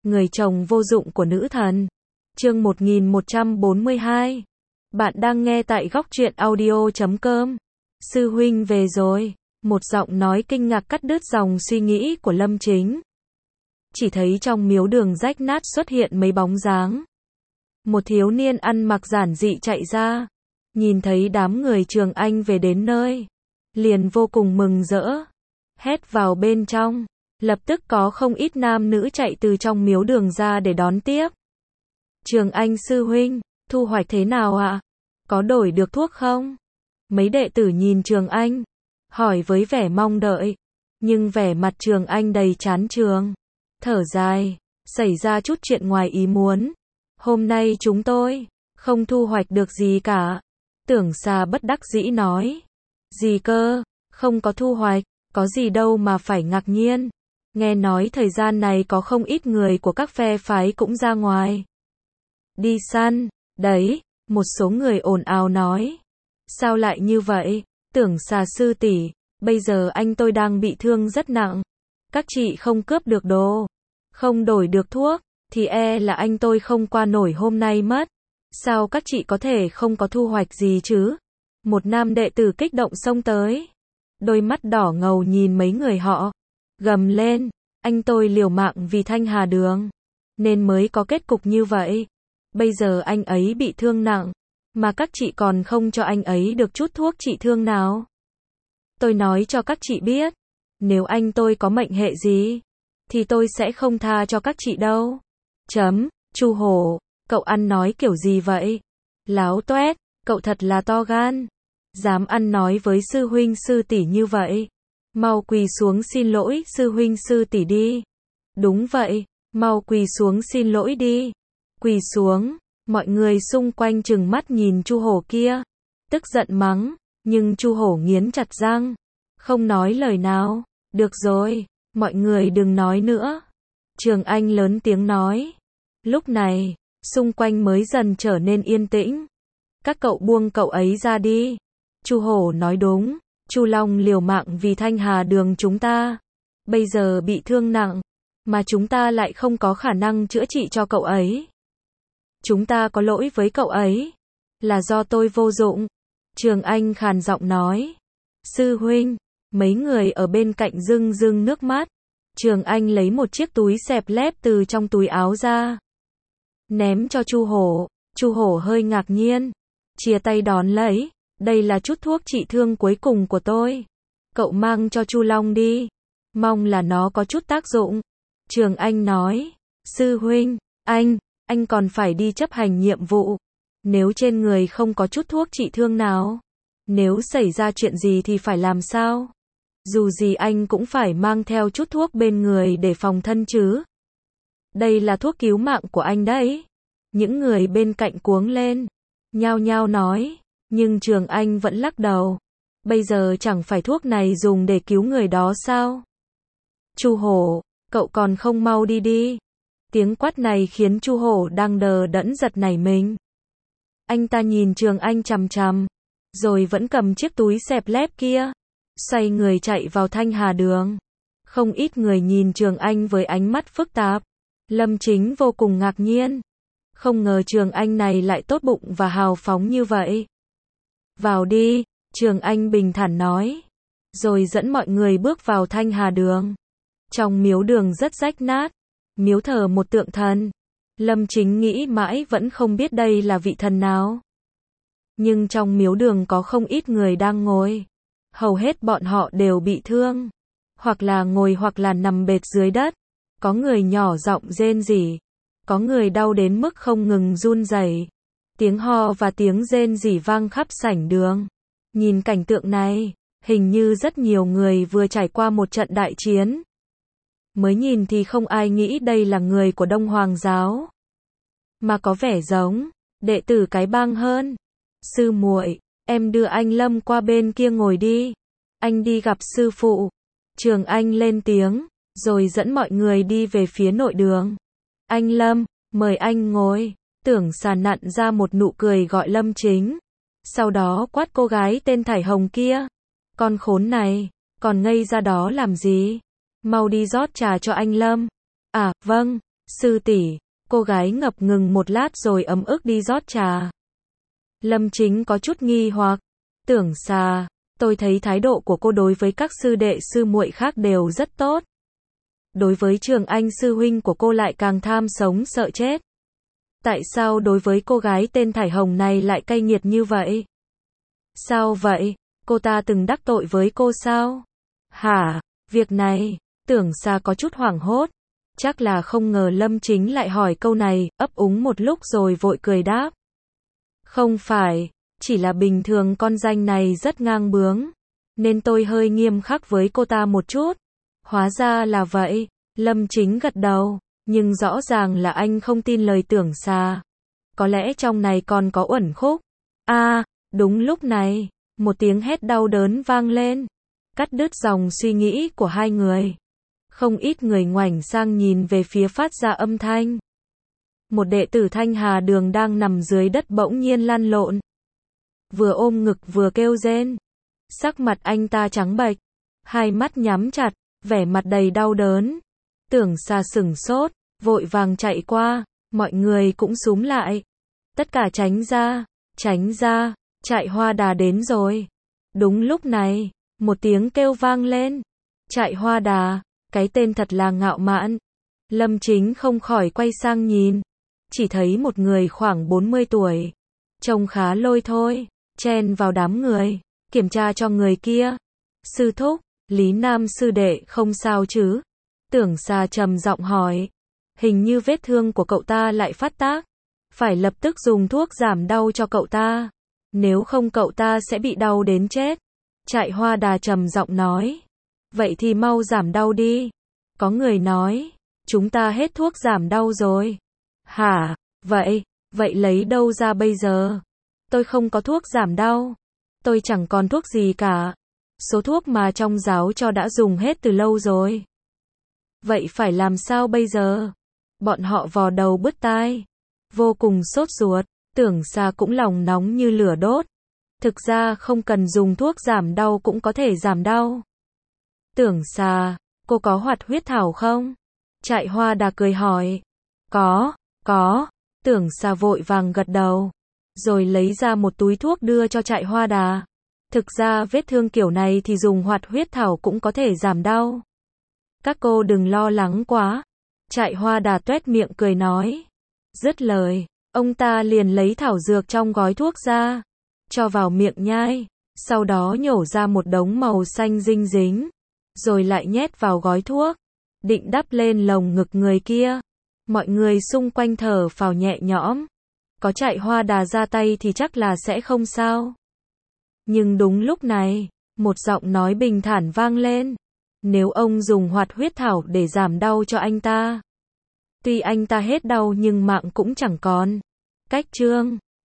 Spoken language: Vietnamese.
người chồng vô dụng của nữ thần. Chương 1142. Bạn đang nghe tại góc truyện audio.com. Sư huynh về rồi. Một giọng nói kinh ngạc cắt đứt dòng suy nghĩ của Lâm Chính. Chỉ thấy trong miếu đường rách nát xuất hiện mấy bóng dáng. Một thiếu niên ăn mặc giản dị chạy ra. Nhìn thấy đám người Trường Anh về đến nơi. Liền vô cùng mừng rỡ. Hét vào bên trong. Lập tức có không ít nam nữ chạy từ trong miếu đường ra để đón tiếp. Trường Anh sư huynh, thu hoạch thế nào ạ? Có đổi được thuốc không? Mấy đệ tử nhìn Trường Anh, hỏi với vẻ mong đợi. Nhưng vẻ mặt Trường Anh đầy chán chường. Thở dài, xảy ra chút chuyện ngoài ý muốn. Hôm nay chúng tôi không thu hoạch được gì cả. Tưởng Xà bất đắc dĩ nói. Gì cơ, không có thu hoạch, có gì đâu mà phải ngạc nhiên. Nghe nói thời gian này có không ít người của các phe phái cũng ra ngoài đi săn, đấy, một số người ồn ào nói. Sao lại như vậy? Tưởng Xà sư tỷ, bây giờ anh tôi đang bị thương rất nặng. Các chị không cướp được đồ, không đổi được thuốc, thì e là anh tôi không qua nổi hôm nay mất. Sao các chị có thể không có thu hoạch gì chứ? Một nam đệ tử kích động xông tới. Đôi mắt đỏ ngầu nhìn mấy người họ. Gầm lên, anh tôi liều mạng vì Thanh Hà Đường. Nên mới có kết cục như vậy. Bây giờ anh ấy bị thương nặng. Mà các chị còn không cho anh ấy được chút thuốc trị thương nào. Tôi nói cho các chị biết. Nếu anh tôi có mệnh hệ gì. Thì tôi sẽ không tha cho các chị đâu. Chu Hổ, cậu ăn nói kiểu gì vậy? Láo toét, cậu thật là to gan. Dám ăn nói với sư huynh sư tỷ như vậy. Mau quỳ xuống xin lỗi sư huynh sư tỷ đi. Đúng vậy, mau quỳ xuống xin lỗi đi. Quỳ xuống, mọi người xung quanh trừng mắt nhìn Chu Hổ kia. Tức giận mắng, nhưng Chu Hổ nghiến chặt răng. Không nói lời nào. Được rồi, mọi người đừng nói nữa. Trường Anh lớn tiếng nói. Lúc này, xung quanh mới dần trở nên yên tĩnh. Các cậu buông cậu ấy ra đi. Chu Hổ nói đúng. Chu Long liều mạng vì Thanh Hà Đường chúng ta. Bây giờ bị thương nặng. Mà chúng ta lại không có khả năng chữa trị cho cậu ấy. Chúng ta có lỗi với cậu ấy. Là do tôi vô dụng. Trường Anh khàn giọng nói. Sư huynh. Mấy người ở bên cạnh rưng rưng nước mắt. Trường Anh lấy một chiếc túi xẹp lép từ trong túi áo ra. Ném cho Chu Hổ. Chu Hổ hơi ngạc nhiên. Chia tay đón lấy. Đây là chút thuốc trị thương cuối cùng của tôi. Cậu mang cho Chu Long đi. Mong là nó có chút tác dụng. Trường Anh nói. Sư huynh, anh còn phải đi chấp hành nhiệm vụ. Nếu trên người không có chút thuốc trị thương nào. Nếu xảy ra chuyện gì thì phải làm sao? Dù gì anh cũng phải mang theo chút thuốc bên người để phòng thân chứ. Đây là thuốc cứu mạng của anh đấy. Những người bên cạnh cuống lên. Nhao nhao nói. Nhưng Trường Anh vẫn lắc đầu. Bây giờ chẳng phải thuốc này dùng để cứu người đó sao? Chu Hổ, cậu còn không mau đi đi. Tiếng quát này khiến Chu Hổ đang đờ đẫn giật nảy mình. Anh ta nhìn Trường Anh chằm chằm. Rồi vẫn cầm chiếc túi xẹp lép kia. Xoay người chạy vào Thanh Hà Đường. Không ít người nhìn Trường Anh với ánh mắt phức tạp. Lâm Chính vô cùng ngạc nhiên. Không ngờ Trường Anh này lại tốt bụng và hào phóng như vậy. Vào đi, Trường Anh bình thản nói. Rồi dẫn mọi người bước vào Thanh Hà Đường. Trong miếu đường rất rách nát. Miếu thờ một tượng thần. Lâm Chính nghĩ mãi vẫn không biết đây là vị thần nào. Nhưng trong miếu đường có không ít người đang ngồi. Hầu hết bọn họ đều bị thương. Hoặc là ngồi hoặc là nằm bệt dưới đất. Có người nhỏ giọng rên rỉ. Có người đau đến mức không ngừng run rẩy. Tiếng ho và tiếng rên rỉ vang khắp sảnh đường. Nhìn cảnh tượng này, hình như rất nhiều người vừa trải qua một trận đại chiến. Mới nhìn thì không ai nghĩ đây là người của Đông Hoàng giáo. Mà có vẻ giống đệ tử cái bang hơn. Sư muội, em đưa anh Lâm qua bên kia ngồi đi. Anh đi gặp sư phụ. Trường Anh lên tiếng, rồi dẫn mọi người đi về phía nội đường. Anh Lâm, mời anh ngồi. Tưởng Xà nặn ra một nụ cười gọi Lâm Chính. Sau đó quát cô gái tên Thải Hồng kia. Con khốn này, còn ngây ra đó làm gì? Mau đi rót trà cho anh Lâm. À, vâng, Sư tỷ, cô gái ngập ngừng một lát rồi ấm ức đi rót trà. Lâm Chính có chút nghi hoặc, Tưởng Xà, tôi thấy thái độ của cô đối với các sư đệ sư muội khác đều rất tốt. Đối với Trường Anh sư huynh của cô lại càng tham sống sợ chết. Tại sao đối với cô gái tên Thải Hồng này lại cay nghiệt như vậy? Sao vậy? Cô ta từng đắc tội với cô sao? Hả? Việc này, Tưởng Xà có chút hoảng hốt. Chắc là không ngờ Lâm Chính lại hỏi câu này, ấp úng một lúc rồi vội cười đáp. Không phải, chỉ là bình thường con danh này rất ngang bướng, nên tôi hơi nghiêm khắc với cô ta một chút. Hóa ra là vậy, Lâm Chính gật đầu, nhưng rõ ràng là anh không tin lời Tưởng Xà. Có lẽ trong này còn có uẩn khúc. Đúng lúc này, một tiếng hét đau đớn vang lên, cắt đứt dòng suy nghĩ của hai người. Không ít người ngoảnh sang nhìn về phía phát ra âm thanh. Một đệ tử Thanh Hà Đường đang nằm dưới đất bỗng nhiên lăn lộn. Vừa ôm ngực vừa kêu rên. Sắc mặt anh ta trắng bệch, hai mắt nhắm chặt, vẻ mặt đầy đau đớn. Tưởng Xà sửng sốt, vội vàng chạy qua, mọi người cũng xúm lại. Tất cả tránh ra, Trại Hoa Đà đến rồi. Đúng lúc này, một tiếng kêu vang lên. Trại Hoa Đà, cái tên thật là ngạo mạn. Lâm Chính không khỏi quay sang nhìn, chỉ thấy một người khoảng 40 tuổi, trông khá lôi thôi, chen vào đám người, kiểm tra cho người kia. Sư thúc, Lý Nam sư đệ không sao chứ? Tưởng Xà trầm giọng hỏi. Hình như vết thương của cậu ta lại phát tác, phải lập tức dùng thuốc giảm đau cho cậu ta, nếu không cậu ta sẽ bị đau đến chết. Trại Hoa Đà trầm giọng nói. Vậy thì mau giảm đau đi. Có người nói, chúng ta hết thuốc giảm đau rồi. Hả? Vậy lấy đâu ra bây giờ? Tôi không có thuốc giảm đau. Tôi chẳng còn thuốc gì cả. Số thuốc mà trong giáo cho đã dùng hết từ lâu rồi. Vậy phải làm sao bây giờ? Bọn họ vò đầu bứt tai, vô cùng sốt ruột. Tưởng Xà cũng lòng nóng như lửa đốt. Thực ra không cần dùng thuốc giảm đau cũng có thể giảm đau. Tưởng Xà, cô có hoạt huyết thảo không? Trại Hoa Đà cười hỏi. Có. Tưởng Xà vội vàng gật đầu, rồi lấy ra một túi thuốc đưa cho Trại Hoa Đà. Thực ra vết thương kiểu này thì dùng hoạt huyết thảo cũng có thể giảm đau. Các cô đừng lo lắng quá. Trại Hoa Đà tuét miệng cười nói. Dứt lời, ông ta liền lấy thảo dược trong gói thuốc ra, cho vào miệng nhai, sau đó nhổ ra một đống màu xanh dinh dính, rồi lại nhét vào gói thuốc, định đắp lên lồng ngực người kia. Mọi người xung quanh thở phào nhẹ nhõm. Có Trại Hoa Đà ra tay thì chắc là sẽ không sao. Nhưng đúng lúc này, một giọng nói bình thản vang lên. Nếu ông dùng hoạt huyết thảo để giảm đau cho anh ta, tuy anh ta hết đau nhưng mạng cũng chẳng còn. Cách chương